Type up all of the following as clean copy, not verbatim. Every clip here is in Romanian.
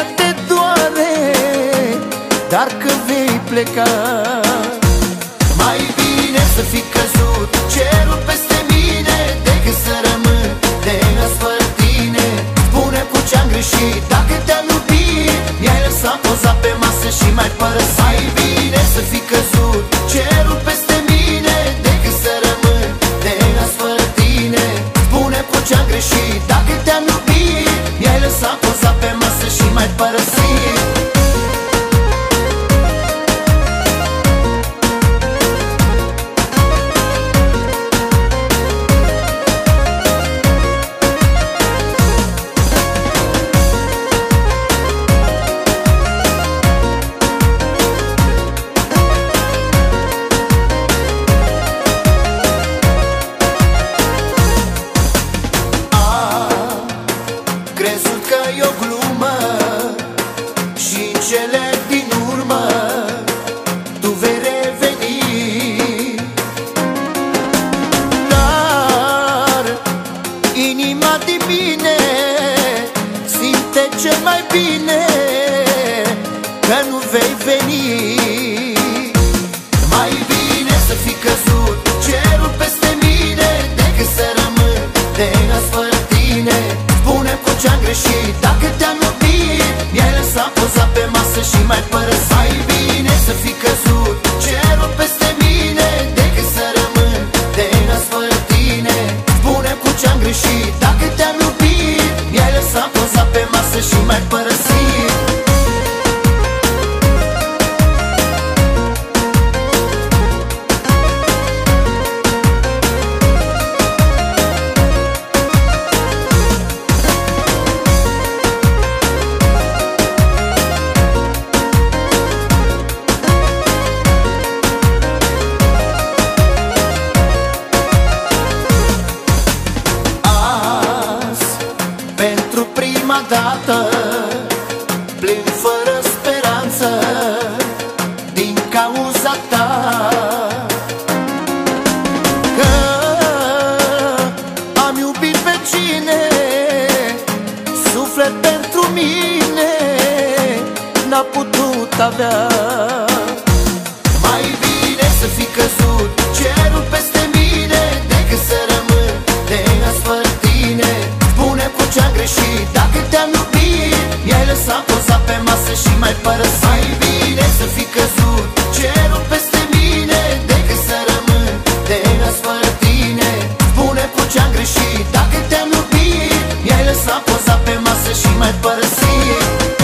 te doare, dar că vei pleca. Mai bine să fi căzut cerul peste mine decât să rămân de nas fără tine. Spune cu ce-am greșit, dacă te-am iubit, mi-ai lăsat poza pe masă și m-ai părăsit. Mai bine să fi căzut cerul peste mine decât să rămân de nas fără tine. Spune cu ce-am greșit, dacă te-am iubit, mi-ai lăsat poza pe masă și m-ai părăsit. Crezut că e o glumă și în cele din urmă tu vei reveni. Dar inima din mine simte cel mai bine că nu vei veni. Mai bine să fi căzut cerul peste mine decât să rămân de nas fără tine. Spune cu ce-am greșit, dacă te-am iubit, mi-ai lăsat poza pe masă și m-ai părăsit. Mai bine să fi căzut cerul peste mine decât să rămân de nas fără tine. Spune cu ce-am greșit, dacă te-am iubit, mi-ai lăsat poza pe masă și m-ai părăsit. Pentru prima dată plâng fără speranță din cauza ta, că am iubit pe cine suflet pentru mine n-a putut avea. Mai bine să fi căzut cerul peste mine decât să rămân de nas fără tine. Spune cu ce-am greșit, dacă te-am iubit, mi-ai lăsat poza pe masă și m-ai părăsit. Mai bine să fi căzut cerul peste mine decât să rămân de nas fără tine. Spune cu ce-am greșit, dacă te-am iubit, mi-ai lăsat poza pe masă și m-ai părăsit.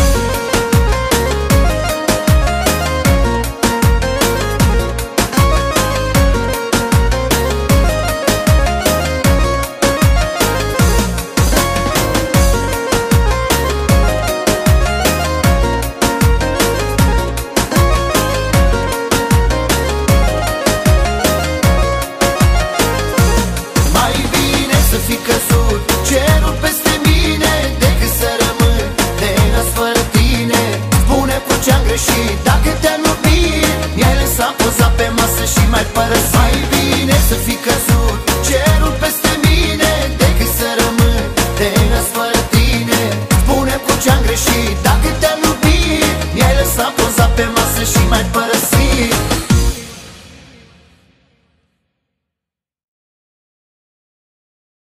Fi căzut cerul peste mine decât să rămân de nas fără tine. Spune cu ce-am greșit, dacă te-am iubit, mi-ai lăsat poza pe masă și m-ai părăsit. Mai bine să fi căzut cerul peste mine decât să rămân de nas fără tine. Spune cu ce-am greșit, dacă te-am iubit, mi-ai lăsat poza pe masă și m-ai părăsit.